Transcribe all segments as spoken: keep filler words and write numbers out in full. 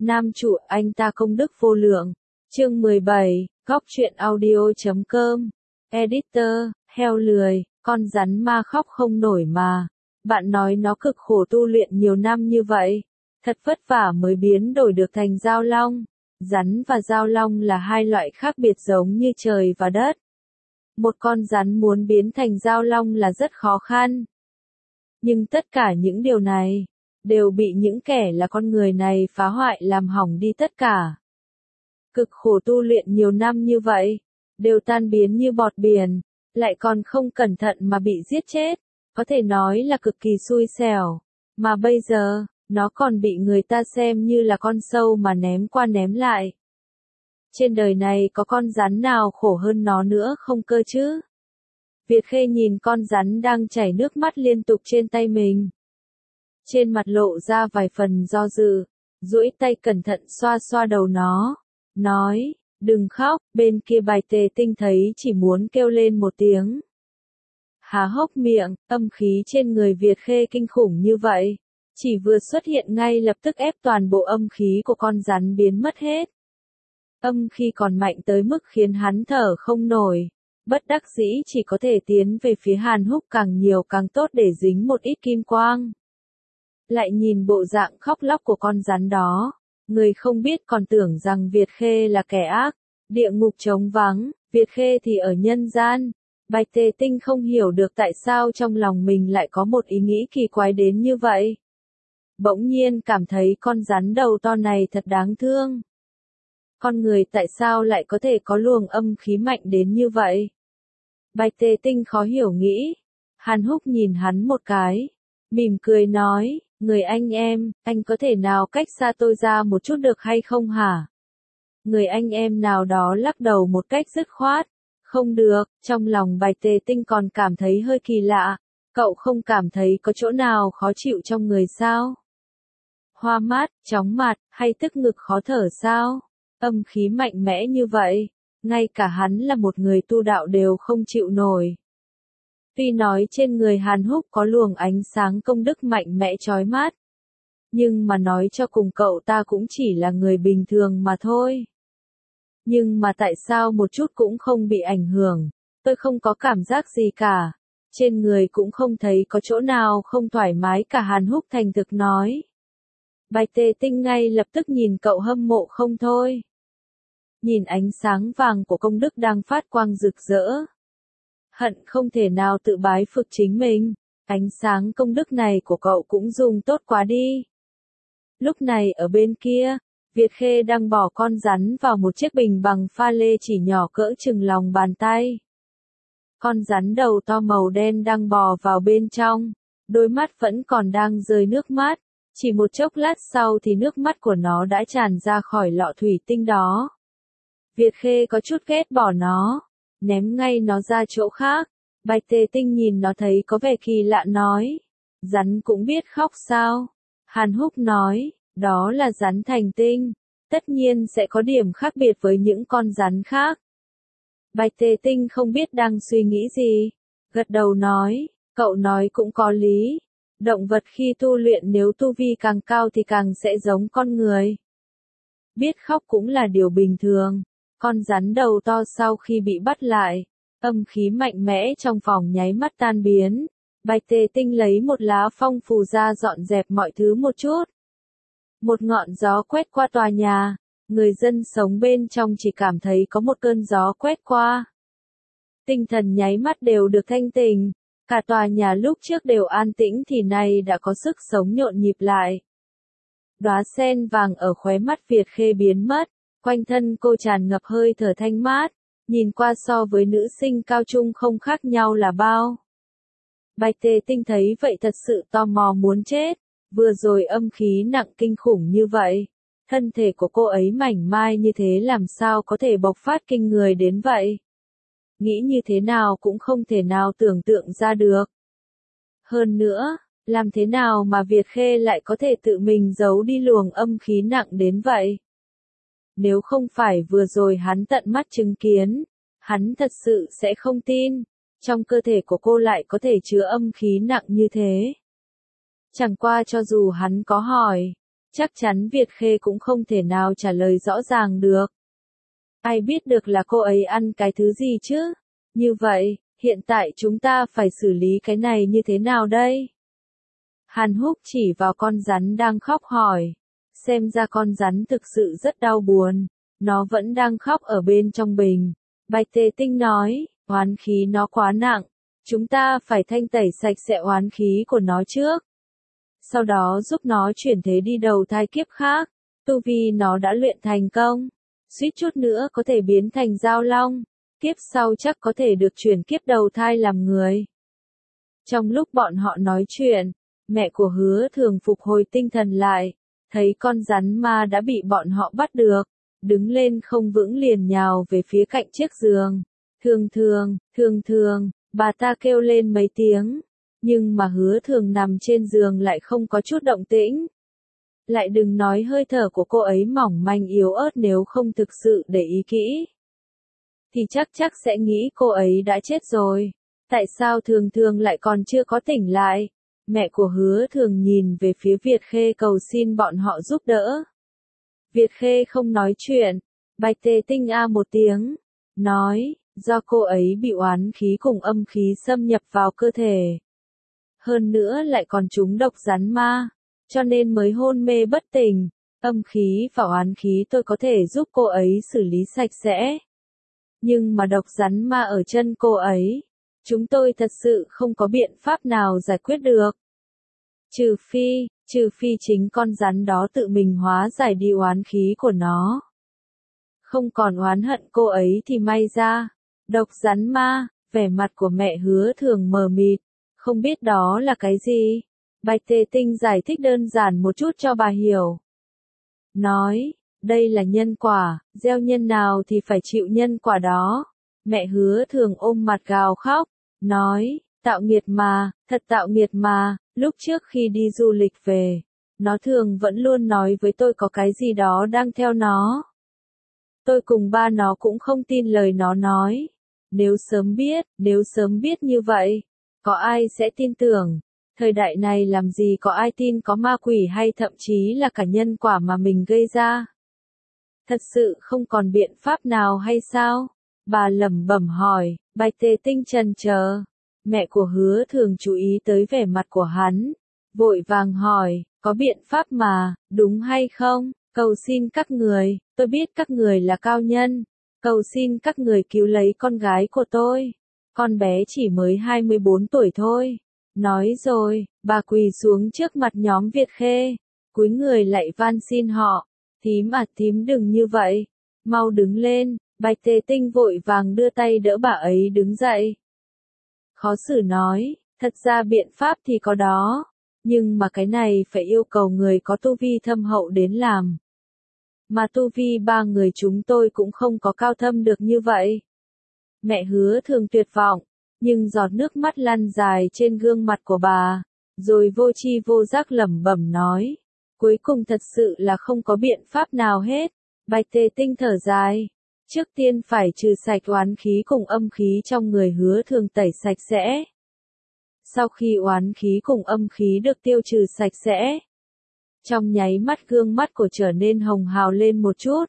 Nam chủ anh ta công đức vô lượng. Chương mười bảy, góc truyện audio.com. Editor, heo lười, con rắn ma khóc không nổi mà. Bạn nói nó cực khổ tu luyện nhiều năm như vậy. Thật vất vả mới biến đổi được thành giao long. Rắn và giao long là hai loại khác biệt giống như trời và đất. Một con rắn muốn biến thành giao long là rất khó khăn. Nhưng tất cả những điều này đều bị những kẻ là con người này phá hoại làm hỏng đi tất cả. Cực khổ tu luyện nhiều năm như vậy, đều tan biến như bọt biển, lại còn không cẩn thận mà bị giết chết, có thể nói là cực kỳ xui xẻo, mà bây giờ, nó còn bị người ta xem như là con sâu mà ném qua ném lại. Trên đời này có con rắn nào khổ hơn nó nữa không cơ chứ? Việt Khê nhìn con rắn đang chảy nước mắt liên tục trên tay mình. Trên mặt lộ ra vài phần do dự, duỗi tay cẩn thận xoa xoa đầu nó, nói, đừng khóc, bên kia Bài Tề Tinh thấy chỉ muốn kêu lên một tiếng. Há hốc miệng, âm khí trên người Việt Khê kinh khủng như vậy, chỉ vừa xuất hiện ngay lập tức ép toàn bộ âm khí của con rắn biến mất hết. Âm khí còn mạnh tới mức khiến hắn thở không nổi, bất đắc dĩ chỉ có thể tiến về phía Hàn Húc càng nhiều càng tốt để dính một ít kim quang. Lại nhìn bộ dạng khóc lóc của con rắn đó, người không biết còn tưởng rằng Việt Khê là kẻ ác, địa ngục trống vắng, Việt Khê thì ở nhân gian. Bạch Tề Tinh không hiểu được tại sao trong lòng mình lại có một ý nghĩ kỳ quái đến như vậy. Bỗng nhiên cảm thấy con rắn đầu to này thật đáng thương. Con người tại sao lại có thể có luồng âm khí mạnh đến như vậy? Bạch Tề Tinh khó hiểu nghĩ. Hàn Húc nhìn hắn một cái, mỉm cười nói, người anh em, anh có thể nào cách xa tôi ra một chút được hay không hả? Người anh em nào đó lắc đầu một cách dứt khoát. Không được, trong lòng Bạch Tề Tinh còn cảm thấy hơi kỳ lạ. Cậu không cảm thấy có chỗ nào khó chịu trong người sao? Hoa mắt, chóng mặt, hay tức ngực khó thở sao? Âm khí mạnh mẽ như vậy, ngay cả hắn là một người tu đạo đều không chịu nổi. Tuy nói trên người Hàn Húc có luồng ánh sáng công đức mạnh mẽ chói mắt, nhưng mà nói cho cùng cậu ta cũng chỉ là người bình thường mà thôi. Nhưng mà tại sao một chút cũng không bị ảnh hưởng, tôi không có cảm giác gì cả, trên người cũng không thấy có chỗ nào không thoải mái cả. Hàn Húc thành thực nói. Bạch Tề Tinh ngay lập tức nhìn cậu hâm mộ không thôi. Nhìn ánh sáng vàng của công đức đang phát quang rực rỡ. Hận không thể nào tự bái phục chính mình, ánh sáng công đức này của cậu cũng dùng tốt quá đi. Lúc này ở bên kia, Việt Khê đang bỏ con rắn vào một chiếc bình bằng pha lê chỉ nhỏ cỡ chừng lòng bàn tay. Con rắn đầu to màu đen đang bò vào bên trong, đôi mắt vẫn còn đang rơi nước mắt, chỉ một chốc lát sau thì nước mắt của nó đã tràn ra khỏi lọ thủy tinh đó. Việt Khê có chút ghét bỏ nó, ném ngay nó ra chỗ khác. Bạch Tề Tinh nhìn nó thấy có vẻ kỳ lạ nói, rắn cũng biết khóc sao? Hàn Húc nói, đó là rắn thành tinh, tất nhiên sẽ có điểm khác biệt với những con rắn khác. Bạch Tề Tinh không biết đang suy nghĩ gì, gật đầu nói, cậu nói cũng có lý, động vật khi tu luyện nếu tu vi càng cao thì càng sẽ giống con người. Biết khóc cũng là điều bình thường. Con rắn đầu to sau khi bị bắt lại, âm khí mạnh mẽ trong phòng nháy mắt tan biến. Bạch Tề Tinh lấy một lá phong phù ra dọn dẹp mọi thứ một chút. Một ngọn gió quét qua tòa nhà, người dân sống bên trong chỉ cảm thấy có một cơn gió quét qua. Tinh thần nháy mắt đều được thanh tỉnh, cả tòa nhà lúc trước đều an tĩnh thì nay đã có sức sống nhộn nhịp lại. Đóa sen vàng ở khóe mắt Việt Khê biến mất, quanh thân cô tràn ngập hơi thở thanh mát, nhìn qua so với nữ sinh cao trung không khác nhau là bao. Bạch Tề Tinh thấy vậy thật sự tò mò muốn chết, vừa rồi âm khí nặng kinh khủng như vậy, thân thể của cô ấy mảnh mai như thế làm sao có thể bộc phát kinh người đến vậy. Nghĩ như thế nào cũng không thể nào tưởng tượng ra được. Hơn nữa, làm thế nào mà Việt Khê lại có thể tự mình giấu đi luồng âm khí nặng đến vậy? Nếu không phải vừa rồi hắn tận mắt chứng kiến, hắn thật sự sẽ không tin, trong cơ thể của cô lại có thể chứa âm khí nặng như thế. Chẳng qua cho dù hắn có hỏi, Chắc chắn Việt Khê cũng không thể nào trả lời rõ ràng được. Ai biết được là cô ấy ăn cái thứ gì chứ? Như vậy, hiện tại chúng ta phải xử lý cái này như thế nào đây? Hàn Húc chỉ vào con rắn đang khóc hỏi. Xem ra con rắn thực sự rất đau buồn. Nó vẫn đang khóc ở bên trong bình. Bạch Tề Tinh nói, oán khí nó quá nặng. Chúng ta phải thanh tẩy sạch sẽ oán khí của nó trước. Sau đó giúp nó chuyển thế đi đầu thai kiếp khác. Tu vi nó đã luyện thành công. Suýt chút nữa có thể biến thành Giao Long. Kiếp sau chắc có thể được chuyển kiếp đầu thai làm người. Trong lúc bọn họ nói chuyện, mẹ của Hứa Thường phục hồi tinh thần lại. Thấy con rắn ma đã bị bọn họ bắt được. Đứng lên không vững liền nhào về phía cạnh chiếc giường. Thường thường, thường thường, bà ta kêu lên mấy tiếng. Nhưng mà Hứa Thường nằm trên giường lại không có chút động tĩnh. Lại đừng nói hơi thở của cô ấy mỏng manh yếu ớt, nếu không thực sự để ý kỹ thì chắc chắc sẽ nghĩ cô ấy đã chết rồi. Tại sao Thường Thường lại còn chưa có tỉnh lại? Mẹ của Hứa Thường nhìn về phía Việt Khê cầu xin bọn họ giúp đỡ. Việt Khê không nói chuyện. Bạch Tề Tinh a một tiếng, nói, do cô ấy bị oán khí cùng âm khí xâm nhập vào cơ thể. Hơn nữa lại còn trúng độc rắn ma, cho nên mới hôn mê bất tỉnh. Âm khí và oán khí tôi có thể giúp cô ấy xử lý sạch sẽ. Nhưng mà độc rắn ma ở chân cô ấy, chúng tôi thật sự không có biện pháp nào giải quyết được. Trừ phi, trừ phi chính con rắn đó tự mình hóa giải đi oán khí của nó. Không còn oán hận cô ấy thì may ra. Độc rắn ma, vẻ mặt của mẹ Hứa Thường mờ mịt, không biết đó là cái gì. Bạch Tề Tinh giải thích đơn giản một chút cho bà hiểu. Nói, đây là nhân quả, gieo nhân nào thì phải chịu nhân quả đó. Mẹ Hứa Thường ôm mặt gào khóc, nói, tạo nghiệt mà, thật tạo nghiệt mà. Lúc trước khi đi du lịch về, nó thường vẫn luôn nói với tôi có cái gì đó đang theo nó. Tôi cùng ba nó cũng không tin lời nó nói. Nếu sớm biết, nếu sớm biết như vậy, có ai sẽ tin tưởng? Thời đại này làm gì có ai tin có ma quỷ hay thậm chí là cả nhân quả mà mình gây ra? Thật sự không còn biện pháp nào hay sao? Bà lẩm bẩm hỏi. Bạch Tề Tinh chần chờ. Mẹ của Hứa Thường chú ý tới vẻ mặt của hắn, vội vàng hỏi, có biện pháp mà, đúng hay không? Cầu xin các người, tôi biết các người là cao nhân, cầu xin các người cứu lấy con gái của tôi. Con bé chỉ mới hai mươi bốn tuổi thôi. Nói rồi, bà quỳ xuống trước mặt nhóm Việt Khê, cúi người lạy van xin họ, thím à thím đừng như vậy, mau đứng lên. Bạch Tề Tinh vội vàng đưa tay đỡ bà ấy đứng dậy. Khó xử nói, thật ra biện pháp thì có đó, nhưng mà cái này phải yêu cầu người có tu vi thâm hậu đến làm. Mà tu vi ba người chúng tôi cũng không có cao thâm được như vậy. Mẹ Hứa Thường tuyệt vọng, nhưng giọt nước mắt lăn dài trên gương mặt của bà, rồi vô tri vô giác lẩm bẩm nói, cuối cùng thật sự là không có biện pháp nào hết. Bạch Tề Tinh thở dài, trước tiên phải trừ sạch oán khí cùng âm khí trong người Hứa Thường tẩy sạch sẽ. Sau khi oán khí cùng âm khí được tiêu trừ sạch sẽ, trong nháy mắt gương mắt của trở nên hồng hào lên một chút.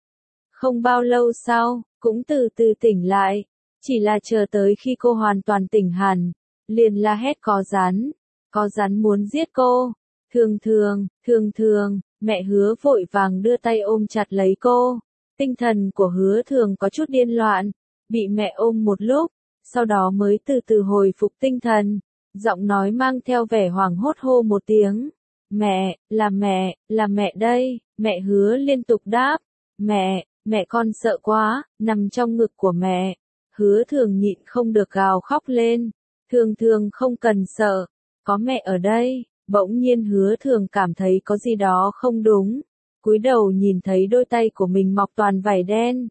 Không bao lâu sau, cũng từ từ tỉnh lại, chỉ là chờ tới khi cô hoàn toàn tỉnh hẳn, liền la hét có rắn, có rắn muốn giết cô. Thường thường, thường thường, mẹ Hứa vội vàng đưa tay ôm chặt lấy cô. Tinh thần của Hứa Thường có chút điên loạn, bị mẹ ôm một lúc, sau đó mới từ từ hồi phục tinh thần, giọng nói mang theo vẻ hoảng hốt hô một tiếng. Mẹ, là mẹ, là mẹ đây. Mẹ Hứa liên tục đáp, mẹ, mẹ con sợ quá, nằm trong ngực của mẹ. Hứa Thường nhịn không được gào khóc lên. Thường Thường không cần sợ, có mẹ ở đây. Bỗng nhiên Hứa Thường cảm thấy có gì đó không đúng. Cúi đầu nhìn thấy đôi tay của mình mọc toàn vảy đen.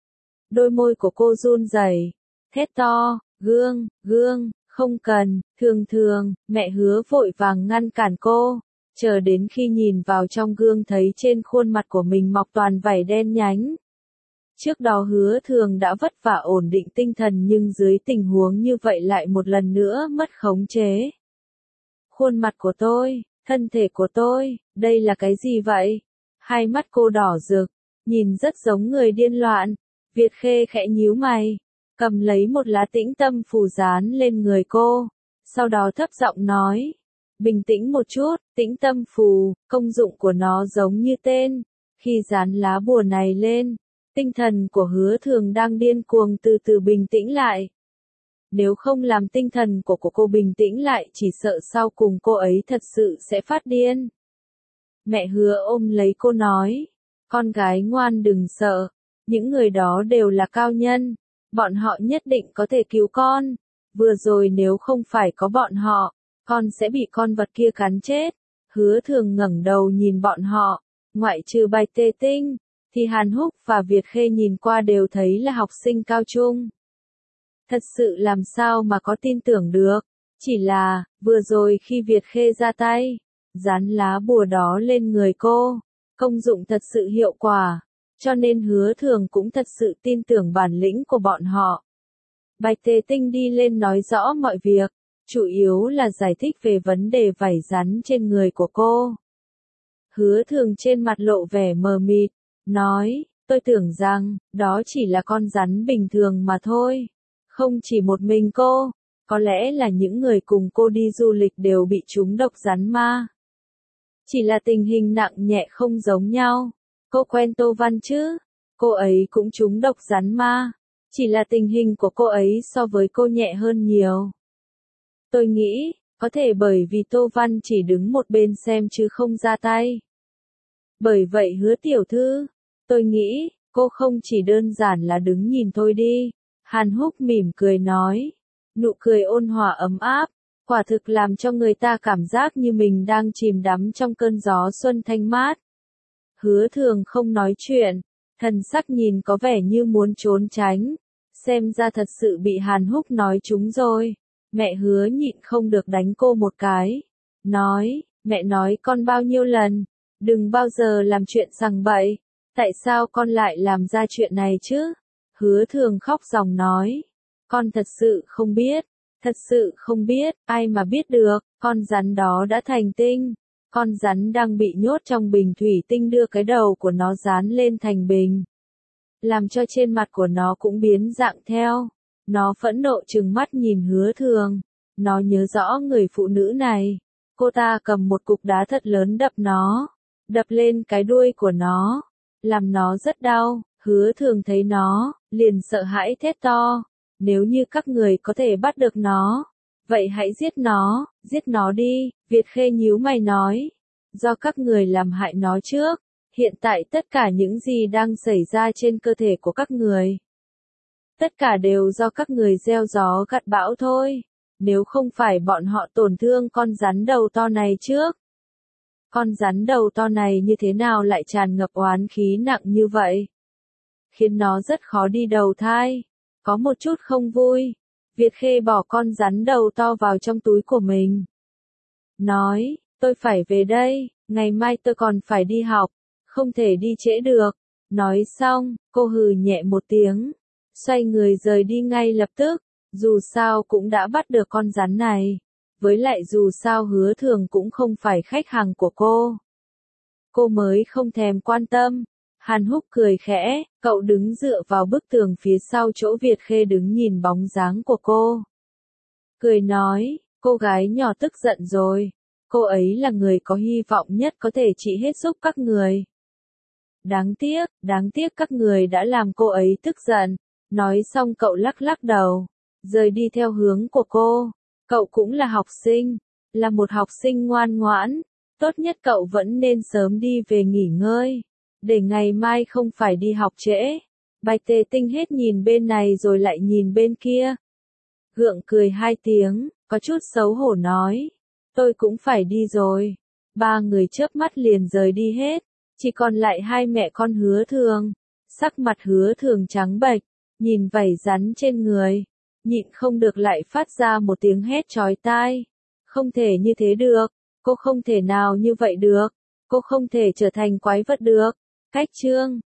Đôi môi của cô run rẩy, thét to, Gương, Gương, không cần. Thường Thường, mẹ Hứa vội vàng ngăn cản cô. Chờ đến khi nhìn vào trong gương thấy trên khuôn mặt của mình mọc toàn vảy đen nhánh. Trước đó Hứa Thường đã vất vả ổn định tinh thần nhưng dưới tình huống như vậy lại một lần nữa mất khống chế. Khuôn mặt của tôi, Thân thể của tôi, đây là cái gì vậy? Hai mắt cô đỏ rực, nhìn rất giống người điên loạn. Việt Khê khẽ nhíu mày, cầm lấy một lá tĩnh tâm phù dán lên người cô, sau đó thấp giọng nói, bình tĩnh một chút, tĩnh tâm phù, công dụng của nó giống như tên, khi dán lá bùa này lên, tinh thần của Hứa Thường đang điên cuồng từ từ bình tĩnh lại. Nếu không làm tinh thần của cô, cô bình tĩnh lại chỉ sợ sau cùng cô ấy thật sự sẽ phát điên. Mẹ Hứa ôm lấy cô nói, con gái ngoan đừng sợ, những người đó đều là cao nhân, bọn họ nhất định có thể cứu con, vừa rồi nếu không phải có bọn họ, con sẽ bị con vật kia cắn chết. Hứa Thường ngẩng đầu nhìn bọn họ, ngoại trừ Bạch Tê Tinh, thì Hàn Húc và Việt Khê nhìn qua đều thấy là học sinh cao trung. Thật sự làm sao mà có tin tưởng được, chỉ là, vừa rồi khi Việt Khê ra tay, dán lá bùa đó lên người cô, công dụng thật sự hiệu quả, cho nên Hứa Thường cũng thật sự tin tưởng bản lĩnh của bọn họ. Bạch Tề Tinh đi lên nói rõ mọi việc, chủ yếu là giải thích về vấn đề vảy rắn trên người của cô. Hứa Thường trên mặt lộ vẻ mờ mịt, nói, tôi tưởng rằng, đó chỉ là con rắn bình thường mà thôi. Không chỉ một mình cô, có lẽ là những người cùng cô đi du lịch đều bị trúng độc rắn ma. Chỉ là tình hình nặng nhẹ không giống nhau. Cô quen Tô Văn chứ? Cô ấy cũng trúng độc rắn ma. Chỉ là tình hình của cô ấy so với cô nhẹ hơn nhiều. Tôi nghĩ, có thể bởi vì Tô Văn chỉ đứng một bên xem chứ không ra tay. Bởi vậy Hứa tiểu thư, tôi nghĩ, cô không chỉ đơn giản là đứng nhìn thôi đi. Hàn Húc mỉm cười nói, nụ cười ôn hòa ấm áp, quả thực làm cho người ta cảm giác như mình đang chìm đắm trong cơn gió xuân thanh mát. Hứa Thường không nói chuyện, thần sắc nhìn có vẻ như muốn trốn tránh, xem ra thật sự bị Hàn Húc nói trúng rồi. Mẹ Hứa nhịn không được đánh cô một cái, nói, mẹ nói con bao nhiêu lần, đừng bao giờ làm chuyện sằng bậy, tại sao con lại làm ra chuyện này chứ? Hứa Thường khóc ròng nói, con thật sự không biết, thật sự không biết, ai mà biết được, con rắn đó đã thành tinh, con rắn đang bị nhốt trong bình thủy tinh đưa cái đầu của nó dán lên thành bình, làm cho trên mặt của nó cũng biến dạng theo. Nó phẫn nộ trừng mắt nhìn Hứa Thường, nó nhớ rõ người phụ nữ này, cô ta cầm một cục đá thật lớn đập nó, đập lên cái đuôi của nó, làm nó rất đau. Hứa Thường thấy nó, liền sợ hãi thét to, nếu như các người có thể bắt được nó, vậy hãy giết nó, giết nó đi. Việt Khê nhíu mày nói, do các người làm hại nó trước, hiện tại tất cả những gì đang xảy ra trên cơ thể của các người, tất cả đều do các người gieo gió gặt bão thôi, nếu không phải bọn họ tổn thương con rắn đầu to này trước. Con rắn đầu to này như thế nào lại tràn ngập oán khí nặng như vậy? Khiến nó rất khó đi đầu thai. Có một chút không vui. Việt Khê bỏ con rắn đầu to vào trong túi của mình. Nói, tôi phải về đây, ngày mai tôi còn phải đi học, không thể đi trễ được. Nói xong, cô hừ nhẹ một tiếng, xoay người rời đi ngay lập tức, dù sao cũng đã bắt được con rắn này. Với lại dù sao Hứa Thường cũng không phải khách hàng của cô. Cô mới không thèm quan tâm. Hàn Húc cười khẽ, cậu đứng dựa vào bức tường phía sau chỗ Việt Khê đứng nhìn bóng dáng của cô. Cười nói, cô gái nhỏ tức giận rồi, cô ấy là người có hy vọng nhất có thể trị hết giúp các người. Đáng tiếc, đáng tiếc các người đã làm cô ấy tức giận. Nói xong cậu lắc lắc đầu, rời đi theo hướng của cô. Cậu cũng là học sinh, là một học sinh ngoan ngoãn, tốt nhất cậu vẫn nên sớm đi về nghỉ ngơi, để ngày mai không phải đi học trễ. Bạch Tề Tinh hết nhìn bên này rồi lại nhìn bên kia. Gượng cười hai tiếng, có chút xấu hổ nói, tôi cũng phải đi rồi. Ba người chớp mắt liền rời đi hết, chỉ còn lại hai mẹ con Hứa Thường. Sắc mặt Hứa Thường trắng bệch, nhìn vảy rắn trên người, nhịn không được lại phát ra một tiếng hét chói tai. Không thể như thế được, cô không thể nào như vậy được, cô không thể trở thành quái vật được. Cách chương